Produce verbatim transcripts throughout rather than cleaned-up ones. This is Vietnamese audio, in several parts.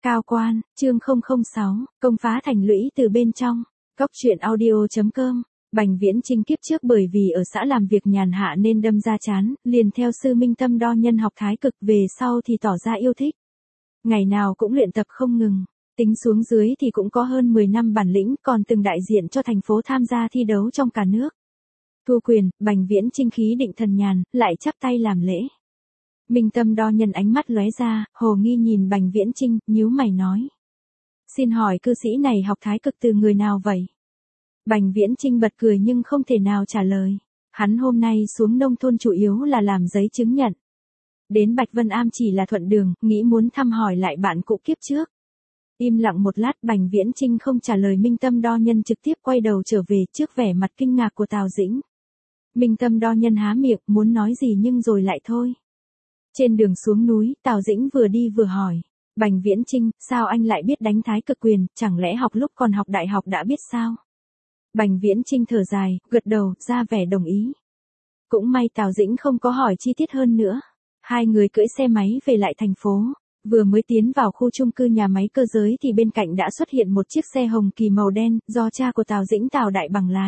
Cao quan, chương không không sáu, công phá thành lũy từ bên trong. Góc truyện audio chấm com. Bành Viễn Chinh kiếp trước bởi vì ở xã làm việc nhàn hạ nên đâm ra chán, liền theo sư Minh Tâm Đo Nhân học thái cực, về sau thì tỏ ra yêu thích. Ngày nào cũng luyện tập không ngừng, tính xuống dưới thì cũng có hơn mười năm bản lĩnh, còn từng đại diện cho thành phố tham gia thi đấu trong cả nước. Thu quyền, Bành Viễn Chinh khí định thần nhàn, lại chắp tay làm lễ. Minh Tâm Đo Nhân ánh mắt lóe ra, hồ nghi nhìn Bành Viễn Chinh, nhíu mày nói. Xin hỏi cư sĩ này học thái cực từ người nào vậy? Bành Viễn Chinh bật cười nhưng không thể nào trả lời. Hắn hôm nay xuống nông thôn chủ yếu là làm giấy chứng nhận. Đến Bạch Vân Am chỉ là thuận đường, nghĩ muốn thăm hỏi lại bạn cũ kiếp trước. Im lặng một lát, Bành Viễn Chinh không trả lời. Minh Tâm Đo Nhân trực tiếp quay đầu trở về trước vẻ mặt kinh ngạc của Tào Dĩnh. Minh Tâm Đo Nhân há miệng muốn nói gì nhưng rồi lại thôi. Trên đường xuống núi, Tào Dĩnh vừa đi vừa hỏi. Bành Viễn Chinh, sao anh lại biết đánh thái cực quyền, chẳng lẽ học lúc còn học đại học đã biết sao? Bành Viễn Chinh thở dài, gật đầu, ra vẻ đồng ý. Cũng may Tào Dĩnh không có hỏi chi tiết hơn nữa. Hai người cưỡi xe máy về lại thành phố. Vừa mới tiến vào khu chung cư nhà máy cơ giới thì bên cạnh đã xuất hiện một chiếc xe hồng kỳ màu đen, do cha của Tào Dĩnh Tào Đại Bằng lái.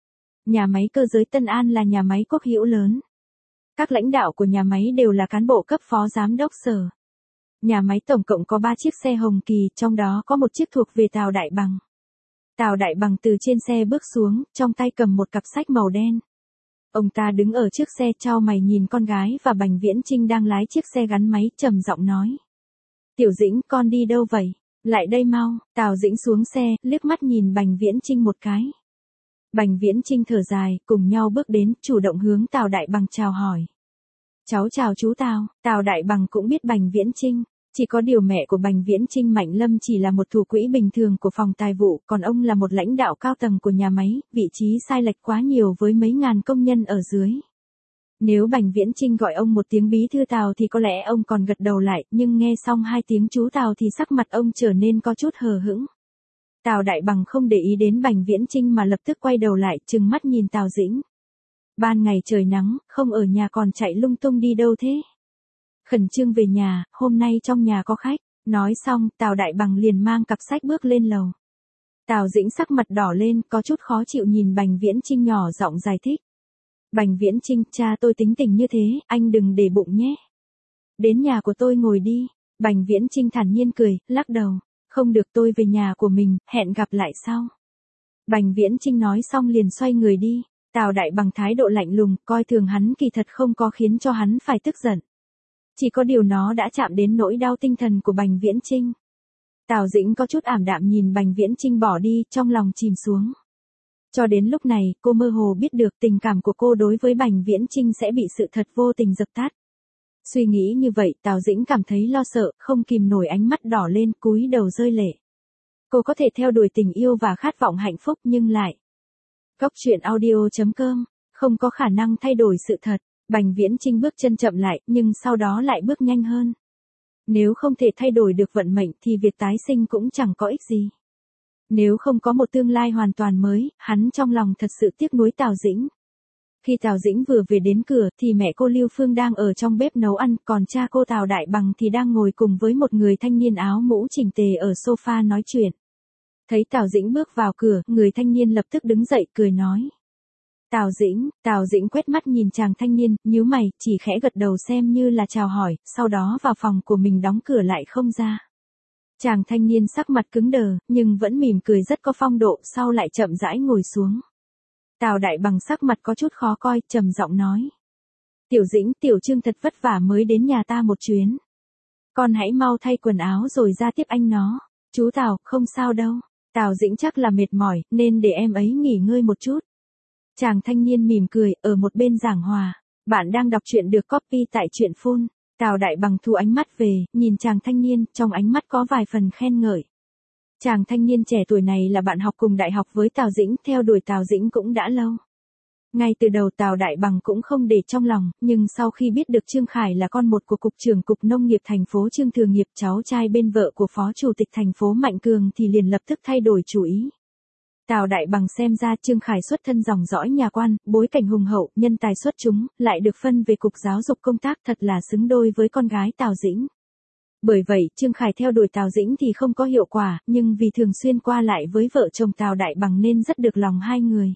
Nhà máy cơ giới Tân An là nhà máy quốc hữu lớn. Các lãnh đạo của nhà máy đều là cán bộ cấp phó giám đốc sở. Nhà máy tổng cộng có ba chiếc xe hồng kỳ, trong đó có một chiếc thuộc về Tào Đại Bằng. Tào Đại Bằng từ trên xe bước xuống, trong tay cầm một cặp sách màu đen. Ông ta đứng ở trước xe chau mày nhìn con gái và Bành Viễn Chinh đang lái chiếc xe gắn máy, trầm giọng nói. Tiểu Dĩnh, con đi đâu vậy? Lại đây mau. Tào Dĩnh xuống xe, liếc mắt nhìn Bành Viễn Chinh một cái. Bành Viễn Chinh thở dài, cùng nhau bước đến, chủ động hướng Tào Đại Bằng chào hỏi. Cháu chào chú Tào. Tào Đại Bằng cũng biết Bành Viễn Chinh. Chỉ có điều mẹ của Bành Viễn Chinh Mạnh Lâm chỉ là một thủ quỹ bình thường của phòng tài vụ, còn ông là một lãnh đạo cao tầng của nhà máy, vị trí sai lệch quá nhiều với mấy ngàn công nhân ở dưới. Nếu Bành Viễn Chinh gọi ông một tiếng bí thư Tào thì có lẽ ông còn gật đầu lại, nhưng nghe xong hai tiếng chú Tào thì sắc mặt ông trở nên có chút hờ hững. Tào Đại Bằng không để ý đến Bành Viễn Chinh mà lập tức quay đầu lại, trừng mắt nhìn Tào Dĩnh. Ban ngày trời nắng, không ở nhà còn chạy lung tung đi đâu thế? Khẩn trương về nhà, hôm nay trong nhà có khách. Nói xong, Tào Đại Bằng liền mang cặp sách bước lên lầu. Tào Dĩnh sắc mặt đỏ lên, có chút khó chịu nhìn Bành Viễn Chinh nhỏ giọng giải thích. Bành Viễn Chinh, cha tôi tính tình như thế, anh đừng để bụng nhé. Đến nhà của tôi ngồi đi. Bành Viễn Chinh thản nhiên cười, lắc đầu. Không được, tôi về nhà của mình, hẹn gặp lại sau. Bành Viễn Chinh nói xong liền xoay người đi. Tào Đại Bằng thái độ lạnh lùng, coi thường hắn kỳ thật không có khiến cho hắn phải tức giận. Chỉ có điều nó đã chạm đến nỗi đau tinh thần của Bành Viễn Chinh. Tào Dĩnh có chút ảm đạm nhìn Bành Viễn Chinh bỏ đi, trong lòng chìm xuống. Cho đến lúc này, cô mơ hồ biết được tình cảm của cô đối với Bành Viễn Chinh sẽ bị sự thật vô tình dập tắt. Suy nghĩ như vậy, Tào Dĩnh cảm thấy lo sợ, không kìm nổi ánh mắt đỏ lên, cúi đầu rơi lệ. Cô có thể theo đuổi tình yêu và khát vọng hạnh phúc nhưng lại. Góc truyện audio chấm com, không có khả năng thay đổi sự thật. Bành Viễn Chinh bước chân chậm lại, nhưng sau đó lại bước nhanh hơn. Nếu không thể thay đổi được vận mệnh thì việc tái sinh cũng chẳng có ích gì. Nếu không có một tương lai hoàn toàn mới, hắn trong lòng thật sự tiếc nuối Tào Dĩnh. Khi Tào Dĩnh vừa về đến cửa thì mẹ cô Lưu Phương đang ở trong bếp nấu ăn, còn cha cô Tào Đại Bằng thì đang ngồi cùng với một người thanh niên áo mũ chỉnh tề ở sofa nói chuyện. Thấy Tào Dĩnh bước vào cửa, người thanh niên lập tức đứng dậy cười nói. Tào Dĩnh, Tào Dĩnh quét mắt nhìn chàng thanh niên, nhíu mày, chỉ khẽ gật đầu xem như là chào hỏi, sau đó vào phòng của mình đóng cửa lại không ra. Chàng thanh niên sắc mặt cứng đờ, nhưng vẫn mỉm cười rất có phong độ, sau lại chậm rãi ngồi xuống. Tào Đại Bằng sắc mặt có chút khó coi, trầm giọng nói. Tiểu Dĩnh, Tiểu Trương thật vất vả mới đến nhà ta một chuyến. Con hãy mau thay quần áo rồi ra tiếp anh nó. Chú Tào, không sao đâu. Tào Dĩnh chắc là mệt mỏi, nên để em ấy nghỉ ngơi một chút. Chàng thanh niên mỉm cười, ở một bên giảng hòa. Bạn đang đọc truyện được copy tại truyện phun. Tào Đại Bằng thu ánh mắt về, nhìn chàng thanh niên, trong ánh mắt có vài phần khen ngợi. Chàng thanh niên trẻ tuổi này là bạn học cùng đại học với Tào Dĩnh, theo đuổi Tào Dĩnh cũng đã lâu. Ngay từ đầu Tào Đại Bằng cũng không để trong lòng, nhưng sau khi biết được Trương Khải là con một của Cục trưởng Cục Nông nghiệp thành phố Trương Thừa Nghiệp, cháu trai bên vợ của Phó Chủ tịch thành phố Mạnh Cường thì liền lập tức thay đổi chủ ý. Tào Đại Bằng xem ra Trương Khải xuất thân dòng dõi nhà quan, bối cảnh hùng hậu, nhân tài xuất chúng, lại được phân về Cục Giáo dục Công tác, thật là xứng đôi với con gái Tào Dĩnh. Bởi vậy, Trương Khải theo đuổi Tào Dĩnh thì không có hiệu quả, nhưng vì thường xuyên qua lại với vợ chồng Tào Đại Bằng nên rất được lòng hai người.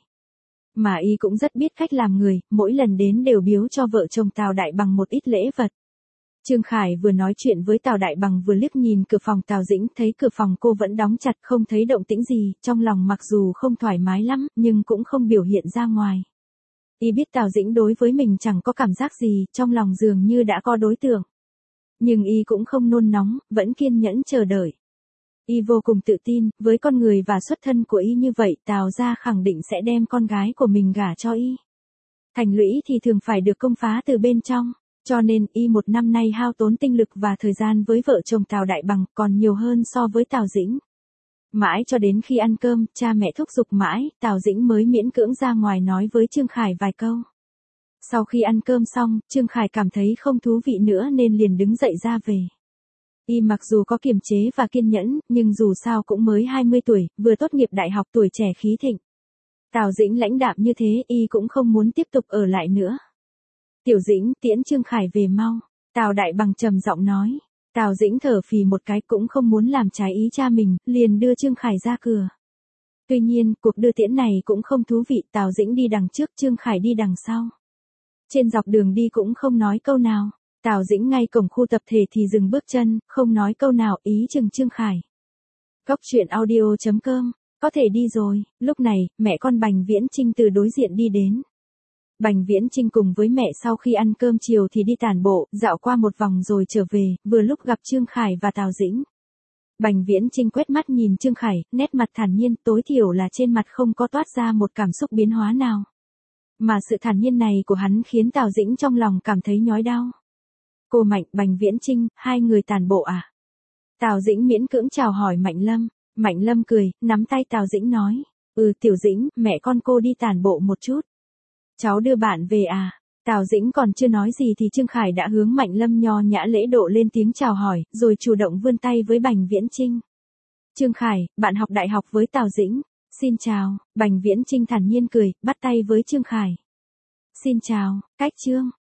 Mà y cũng rất biết cách làm người, mỗi lần đến đều biếu cho vợ chồng Tào Đại Bằng một ít lễ vật. Trương Khải vừa nói chuyện với Tào Đại Bằng vừa liếc nhìn cửa phòng Tào Dĩnh, thấy cửa phòng cô vẫn đóng chặt, không thấy động tĩnh gì, trong lòng mặc dù không thoải mái lắm, nhưng cũng không biểu hiện ra ngoài. Y biết Tào Dĩnh đối với mình chẳng có cảm giác gì, trong lòng dường như đã có đối tượng. Nhưng y cũng không nôn nóng, vẫn kiên nhẫn chờ đợi. Y vô cùng tự tin, với con người và xuất thân của y như vậy, Tào gia khẳng định sẽ đem con gái của mình gả cho y. Thành lũy thì thường phải được công phá từ bên trong, cho nên y một năm nay hao tốn tinh lực và thời gian với vợ chồng Tào Đại Bằng còn nhiều hơn so với Tào Dĩnh. Mãi cho đến khi ăn cơm, cha mẹ thúc giục mãi, Tào Dĩnh mới miễn cưỡng ra ngoài nói với Trương Khải vài câu. Sau khi ăn cơm xong, Trương Khải cảm thấy không thú vị nữa nên liền đứng dậy ra về. Y mặc dù có kiềm chế và kiên nhẫn, nhưng dù sao cũng mới hai mươi tuổi, vừa tốt nghiệp đại học, tuổi trẻ khí thịnh. Tào Dĩnh lãnh đạm như thế, y cũng không muốn tiếp tục ở lại nữa. Tiểu Dĩnh, tiễn Trương Khải về mau. Tào Đại Bằng trầm giọng nói. Tào Dĩnh thở phì một cái, cũng không muốn làm trái ý cha mình, liền đưa Trương Khải ra cửa. Tuy nhiên, cuộc đưa tiễn này cũng không thú vị, Tào Dĩnh đi đằng trước, Trương Khải đi đằng sau. Trên dọc đường đi cũng không nói câu nào. Tào Dĩnh ngay cổng khu tập thể thì dừng bước chân, không nói câu nào, ý chừng Trương Khải. Góc truyện audio chấm com, có thể đi rồi. Lúc này, mẹ con Bành Viễn Chinh từ đối diện đi đến. Bành Viễn Chinh cùng với mẹ sau khi ăn cơm chiều thì đi tản bộ, dạo qua một vòng rồi trở về, vừa lúc gặp Trương Khải và Tào Dĩnh. Bành Viễn Chinh quét mắt nhìn Trương Khải, nét mặt thản nhiên, tối thiểu là trên mặt không có toát ra một cảm xúc biến hóa nào. Mà sự thản nhiên này của hắn khiến Tào Dĩnh trong lòng cảm thấy nhói đau. Cô Mạnh, Bành Viễn Chinh, hai người tản bộ à? Tào Dĩnh miễn cưỡng chào hỏi Mạnh Lâm. Mạnh Lâm cười, nắm tay Tào Dĩnh nói. Ừ, Tiểu Dĩnh, mẹ con cô đi tản bộ một chút. Cháu đưa bạn về à? Tào Dĩnh còn chưa nói gì thì Trương Khải đã hướng Mạnh Lâm nho nhã lễ độ lên tiếng chào hỏi, rồi chủ động vươn tay với Bành Viễn Chinh. Trương Khải, bạn học đại học với Tào Dĩnh. Xin chào. Bành Viễn Chinh thản nhiên cười, bắt tay với Trương Khải. Xin chào, cách Trương.